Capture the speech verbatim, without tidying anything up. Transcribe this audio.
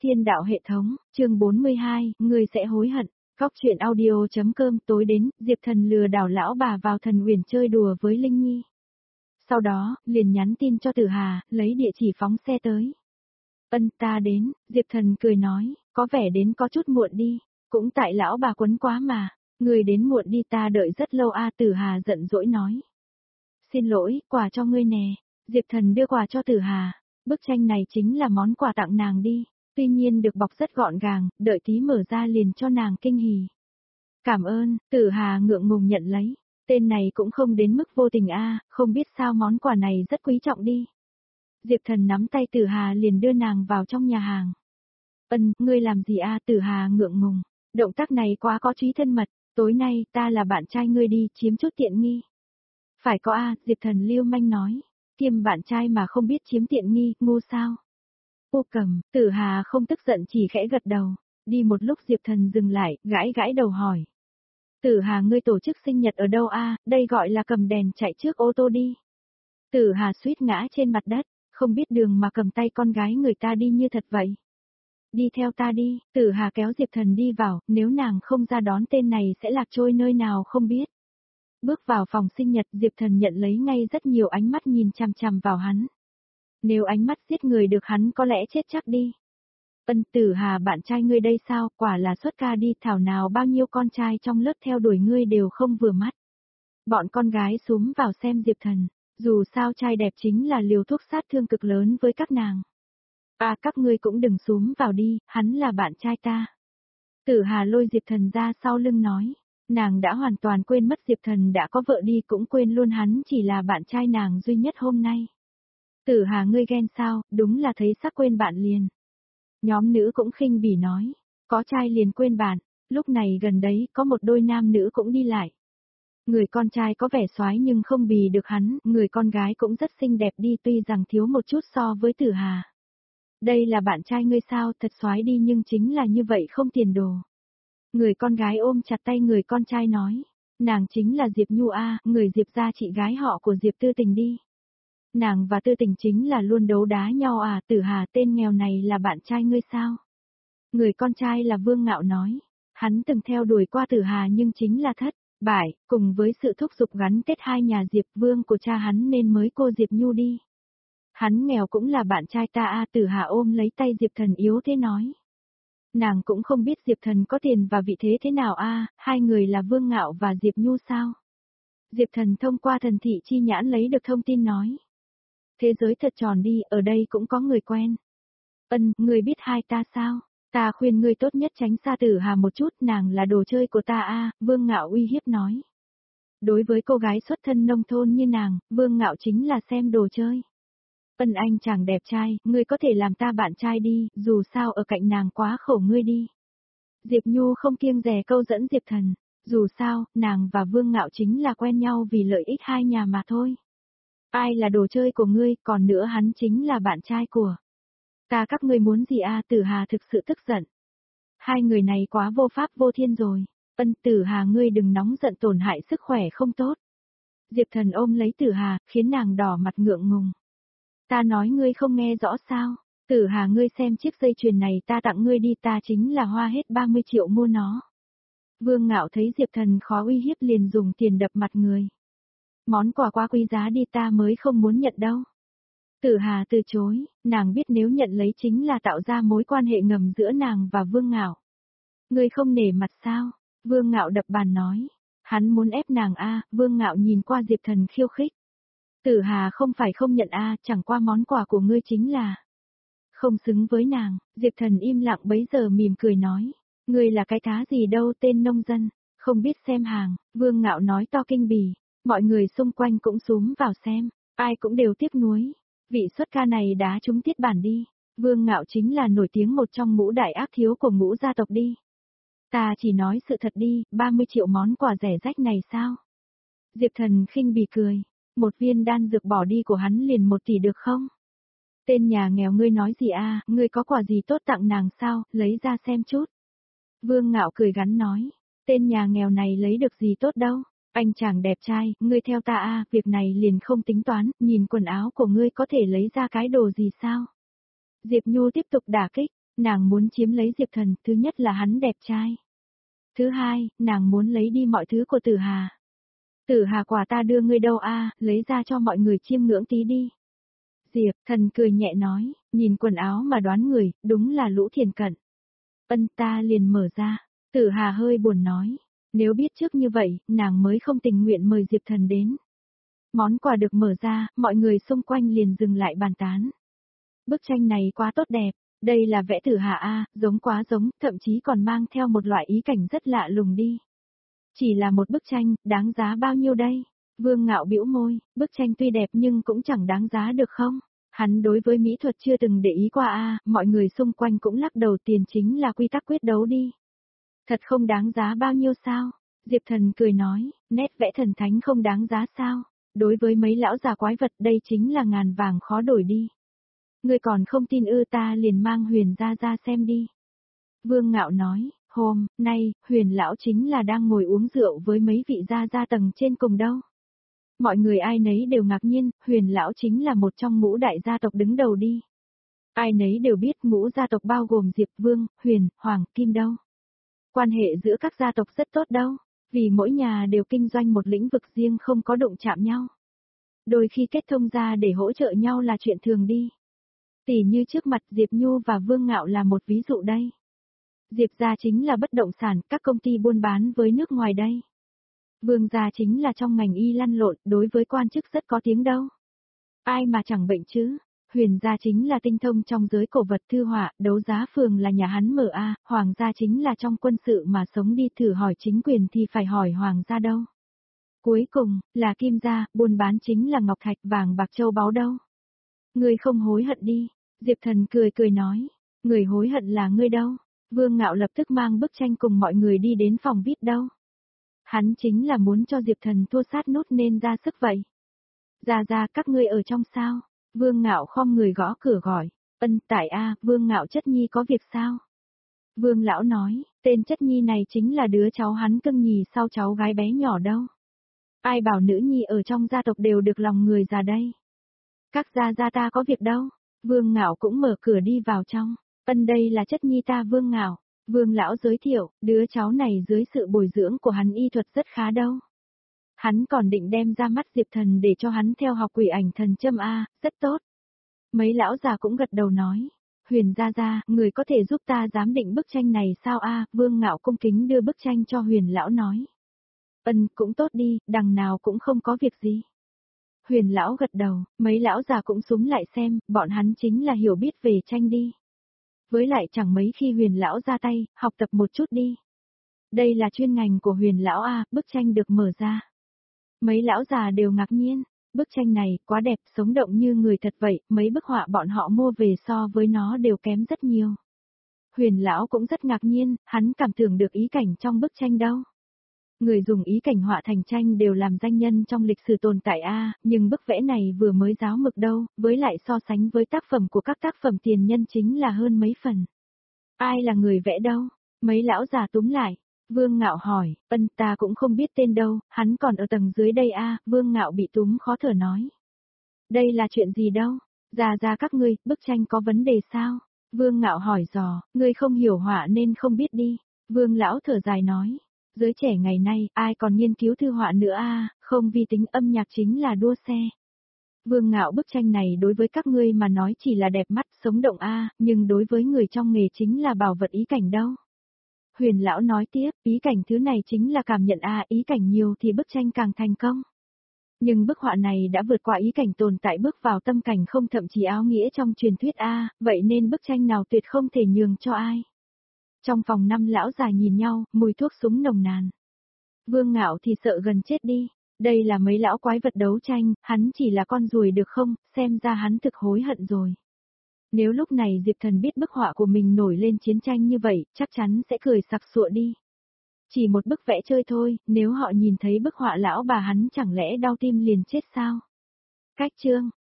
Thiên đạo hệ thống, chương bốn mươi hai, người sẽ hối hận. Góc truyện audio.com tối đến, Diệp Thần lừa đảo lão bà vào Thần Uyển chơi đùa với Linh Nhi. Sau đó, liền nhắn tin cho Tử Hà, lấy địa chỉ phóng xe tới. Ân ta đến, Diệp Thần cười nói, có vẻ đến có chút muộn đi, cũng tại lão bà quấn quá mà, người đến muộn đi ta đợi rất lâu a Tử Hà giận dỗi nói. Xin lỗi, quà cho ngươi nè, Diệp Thần đưa quà cho Tử Hà, bức tranh này chính là món quà tặng nàng đi, tuy nhiên được bọc rất gọn gàng, đợi tí mở ra liền cho nàng kinh hỉ. Cảm ơn, Tử Hà ngượng ngùng nhận lấy, tên này cũng không đến mức vô tình a, không biết sao món quà này rất quý trọng đi. Diệp Thần nắm tay Tử Hà liền đưa nàng vào trong nhà hàng. Ân, ngươi làm gì a Tử Hà ngượng ngùng, động tác này quá có trí thân mật, tối nay ta là bạn trai ngươi đi, chiếm chút tiện nghi. Phải có a Diệp Thần lưu manh nói, kiêm bạn trai mà không biết chiếm tiện nghi, ngu sao. Ô cầm, Tử Hà không tức giận chỉ khẽ gật đầu, đi một lúc Diệp Thần dừng lại, gãi gãi đầu hỏi. Tử Hà ngươi tổ chức sinh nhật ở đâu a? Đây gọi là cầm đèn chạy trước ô tô đi. Tử Hà suýt ngã trên mặt đất, không biết đường mà cầm tay con gái người ta đi như thật vậy. Đi theo ta đi, Tử Hà kéo Diệp Thần đi vào, nếu nàng không ra đón tên này sẽ lạc trôi nơi nào không biết. Bước vào phòng sinh nhật Diệp Thần nhận lấy ngay rất nhiều ánh mắt nhìn chằm chằm vào hắn. Nếu ánh mắt giết người được hắn có lẽ chết chắc đi. Ân Tử Hà bạn trai ngươi đây sao, quả là xuất ca đi thảo nào bao nhiêu con trai trong lớp theo đuổi ngươi đều không vừa mắt. Bọn con gái xúm vào xem Diệp Thần, dù sao trai đẹp chính là liều thuốc sát thương cực lớn với các nàng. À các ngươi cũng đừng xúm vào đi, hắn là bạn trai ta. Tử Hà lôi Diệp Thần ra sau lưng nói, nàng đã hoàn toàn quên mất Diệp Thần đã có vợ đi cũng quên luôn hắn chỉ là bạn trai nàng duy nhất hôm nay. Tử Hà ngươi ghen sao, đúng là thấy sắc quên bạn liền. Nhóm nữ cũng khinh bỉ nói, có trai liền quên bạn, lúc này gần đấy có một đôi nam nữ cũng đi lại. Người con trai có vẻ soái nhưng không bì được hắn, người con gái cũng rất xinh đẹp đi tuy rằng thiếu một chút so với Tử Hà. Đây là bạn trai ngươi sao, thật soái đi nhưng chính là như vậy không tiền đồ. Người con gái ôm chặt tay người con trai nói, nàng chính là Diệp Nhu A, người Diệp gia chị gái họ của Diệp Tư Tình đi. Nàng và Tư Tình chính là luôn đấu đá nhau à, Tử Hà tên nghèo này là bạn trai ngươi sao? Người con trai là Vương Ngạo nói, hắn từng theo đuổi qua Tử Hà nhưng chính là thất bại, cùng với sự thúc giục gắn kết hai nhà Diệp Vương của cha hắn nên mới cô Diệp Nhu đi. Hắn nghèo cũng là bạn trai ta a Tử Hà ôm lấy tay Diệp Thần yếu thế nói. Nàng cũng không biết Diệp Thần có tiền và vị thế thế nào a hai người là Vương Ngạo và Diệp Nhu sao? Diệp Thần thông qua thần thị chi nhãn lấy được thông tin nói. Thế giới thật tròn đi, ở đây cũng có người quen. Ân, người biết hai ta sao? Ta khuyên ngươi tốt nhất tránh xa Tử Hà một chút, nàng là đồ chơi của ta a Vương Ngạo uy hiếp nói. Đối với cô gái xuất thân nông thôn như nàng, Vương Ngạo chính là xem đồ chơi. Ân anh chàng đẹp trai, ngươi có thể làm ta bạn trai đi, dù sao ở cạnh nàng quá khổ ngươi đi. Diệp Nhu không kiêng dè câu dẫn Diệp Thần, dù sao, nàng và Vương Ngạo chính là quen nhau vì lợi ích hai nhà mà thôi. Ai là đồ chơi của ngươi, còn nữa hắn chính là bạn trai của. Ta các ngươi muốn gì a Tử Hà thực sự tức giận. Hai người này quá vô pháp vô thiên rồi. Ân Tử Hà ngươi đừng nóng giận tổn hại sức khỏe không tốt. Diệp Thần ôm lấy Tử Hà, khiến nàng đỏ mặt ngượng ngùng. Ta nói ngươi không nghe rõ sao. Tử Hà ngươi xem chiếc dây chuyền này ta tặng ngươi đi ta chính là hoa hết ba mươi triệu mua nó. Vương Ngạo thấy Diệp Thần khó uy hiếp liền dùng tiền đập mặt người. Món quà quá quý giá đi ta mới không muốn nhận đâu. Tử Hà từ chối, nàng biết nếu nhận lấy chính là tạo ra mối quan hệ ngầm giữa nàng và Vương Ngạo. Ngươi không nể mặt sao? Vương Ngạo đập bàn nói. Hắn muốn ép nàng a Vương Ngạo nhìn qua Diệp Thần khiêu khích. Tử Hà không phải không nhận a chẳng qua món quà của ngươi chính là không xứng với nàng. Diệp Thần im lặng bấy giờ mỉm cười nói. Ngươi là cái thá gì đâu tên nông dân, không biết xem hàng. Vương Ngạo nói to kinh bỉ. Mọi người xung quanh cũng xúm vào xem, ai cũng đều tiếc nuối. Vị xuất ca này đá trúng tiết bản đi. Vương Ngạo chính là nổi tiếng một trong ngũ đại ác thiếu của ngũ gia tộc đi. Ta chỉ nói sự thật đi, ba mươi triệu món quà rẻ rách này sao? Diệp Thần khinh bỉ cười. Một viên đan dược bỏ đi của hắn liền một tỷ được không? Tên nhà nghèo ngươi nói gì a ngươi có quà gì tốt tặng nàng sao, lấy ra xem chút. Vương Ngạo cười gắn nói. Tên nhà nghèo này lấy được gì tốt đâu. Anh chàng đẹp trai, ngươi theo ta a việc này liền không tính toán, nhìn quần áo của ngươi có thể lấy ra cái đồ gì sao? Diệp Nhu tiếp tục đả kích, Nàng muốn chiếm lấy Diệp Thần, thứ nhất là hắn đẹp trai. Thứ hai, nàng muốn lấy đi mọi thứ của Tử Hà. Tử Hà quả ta đưa ngươi đâu a, lấy ra cho mọi người chiêm ngưỡng tí đi. Diệp Thần cười nhẹ nói, nhìn quần áo mà đoán người, đúng là Lũ Thiền Cận. Ân ta liền mở ra, Tử Hà hơi buồn nói, nếu biết trước như vậy, nàng mới không tình nguyện mời Diệp Thần đến. Món quà được mở ra, mọi người xung quanh liền dừng lại bàn tán. Bức tranh này quá tốt đẹp, đây là vẽ Tử Hà a, giống quá giống, thậm chí còn mang theo một loại ý cảnh rất lạ lùng đi. Chỉ là một bức tranh, đáng giá bao nhiêu đây? Vương Ngạo bĩu môi, bức tranh tuy đẹp nhưng cũng chẳng đáng giá được không? Hắn đối với mỹ thuật chưa từng để ý qua a, mọi người xung quanh cũng lắc đầu, tiền chính là quy tắc quyết đấu đi. Thật không đáng giá bao nhiêu sao? Diệp Thần cười nói, nét vẽ thần thánh không đáng giá sao? Đối với mấy lão già quái vật đây chính là ngàn vàng khó đổi đi. Ngươi còn không tin ư, ta liền mang Huyền ra ra xem đi. Vương Ngạo nói, hôm nay, Huyền lão chính là đang ngồi uống rượu với mấy vị gia gia tầng trên cùng đâu. Mọi người ai nấy đều ngạc nhiên, Huyền lão chính là một trong ngũ đại gia tộc đứng đầu đi. Ai nấy đều biết ngũ gia tộc bao gồm Diệp Vương, Huyền, Hoàng, Kim đâu. Quan hệ giữa các gia tộc rất tốt đâu, vì mỗi nhà đều kinh doanh một lĩnh vực riêng không có đụng chạm nhau. Đôi khi kết thông ra để hỗ trợ nhau là chuyện thường đi. Tỉ như trước mặt Diệp Nhu và Vương Ngạo là một ví dụ đây. Diệp gia chính là bất động sản, các công ty buôn bán với nước ngoài đây. Vương gia chính là trong ngành y lăn lộn, đối với quan chức rất có tiếng đâu. Ai mà chẳng bệnh chứ? Huyền gia chính là tinh thông trong giới cổ vật thư họa, đấu giá phường là nhà hắn mở a, Hoàng gia chính là trong quân sự mà sống đi, thử hỏi chính quyền thì phải hỏi Hoàng gia đâu. Cuối cùng, là Kim gia, buôn bán chính là ngọc thạch vàng bạc châu báu đâu. Ngươi không hối hận đi, Diệp Thần cười cười nói, người hối hận là ngươi đâu. Vương Ngạo lập tức mang bức tranh cùng mọi người đi đến phòng vê i pê đâu. Hắn chính là muốn cho Diệp Thần thua sát nút nên ra sức vậy. Ra ra các ngươi ở trong sao? Vương Ngạo khom người gõ cửa gọi, ân tại a, Vương Ngạo chất nhi có việc sao? Vương lão nói, tên chất nhi này chính là đứa cháu hắn cưng nhì sau cháu gái bé nhỏ đâu. Ai bảo nữ nhi ở trong gia tộc đều được lòng người già đây. Các gia gia ta có việc đâu. Vương Ngạo cũng mở cửa đi vào trong. Ân đây là chất nhi ta Vương Ngạo. Vương lão giới thiệu, đứa cháu này dưới sự bồi dưỡng của hắn y thuật rất khá đâu. Hắn còn định đem ra mắt Diệp Thần để cho hắn theo học quỷ ảnh thần châm a, rất tốt. Mấy lão già cũng gật đầu nói, Huyền gia gia, người có thể giúp ta giám định bức tranh này sao a? Vương Ngạo cung kính đưa bức tranh cho Huyền lão nói. Ân, cũng tốt đi, đằng nào cũng không có việc gì. Huyền lão gật đầu, mấy lão già cũng súng lại xem, bọn hắn chính là hiểu biết về tranh đi. Với lại chẳng mấy khi Huyền lão ra tay, học tập một chút đi. Đây là chuyên ngành của Huyền lão a, bức tranh được mở ra. Mấy lão già đều ngạc nhiên, bức tranh này quá đẹp, sống động như người thật vậy, mấy bức họa bọn họ mua về so với nó đều kém rất nhiều. Huyền lão cũng rất ngạc nhiên, hắn cảm tưởng được ý cảnh trong bức tranh đâu. Người dùng ý cảnh họa thành tranh đều làm danh nhân trong lịch sử tồn tại a, nhưng bức vẽ này vừa mới giáo mực đâu, với lại so sánh với tác phẩm của các tác phẩm tiền nhân chính là hơn mấy phần. Ai là người vẽ đâu? Mấy lão già túm lại. Vương Ngạo hỏi, ân ta cũng không biết tên đâu, hắn còn ở tầng dưới đây a. Vương Ngạo bị túm khó thở nói. Đây là chuyện gì đâu? Già già các ngươi, bức tranh có vấn đề sao? Vương Ngạo hỏi dò, ngươi không hiểu họa nên không biết đi. Vương lão thở dài nói. Giới trẻ ngày nay, ai còn nghiên cứu thư họa nữa a, không vi tính âm nhạc chính là đua xe. Vương Ngạo bức tranh này đối với các ngươi mà nói chỉ là đẹp mắt, sống động a, nhưng đối với người trong nghề chính là bảo vật ý cảnh đâu. Huyền lão nói tiếp, ý cảnh thứ này chính là cảm nhận a, ý cảnh nhiều thì bức tranh càng thành công. Nhưng bức họa này đã vượt qua ý cảnh tồn tại bước vào tâm cảnh không, thậm chí áo nghĩa trong truyền thuyết a, vậy nên bức tranh nào tuyệt không thể nhường cho ai. Trong phòng năm lão già nhìn nhau, mùi thuốc súng nồng nàn. Vương Ngạo thì sợ gần chết đi, đây là mấy lão quái vật đấu tranh, hắn chỉ là con ruồi được không, xem ra hắn thực hối hận rồi. Nếu lúc này Diệp Thần biết bức họa của mình nổi lên chiến tranh như vậy, chắc chắn sẽ cười sặc sụa đi. Chỉ một bức vẽ chơi thôi, nếu họ nhìn thấy bức họa lão bà hắn chẳng lẽ đau tim liền chết sao? Cách chương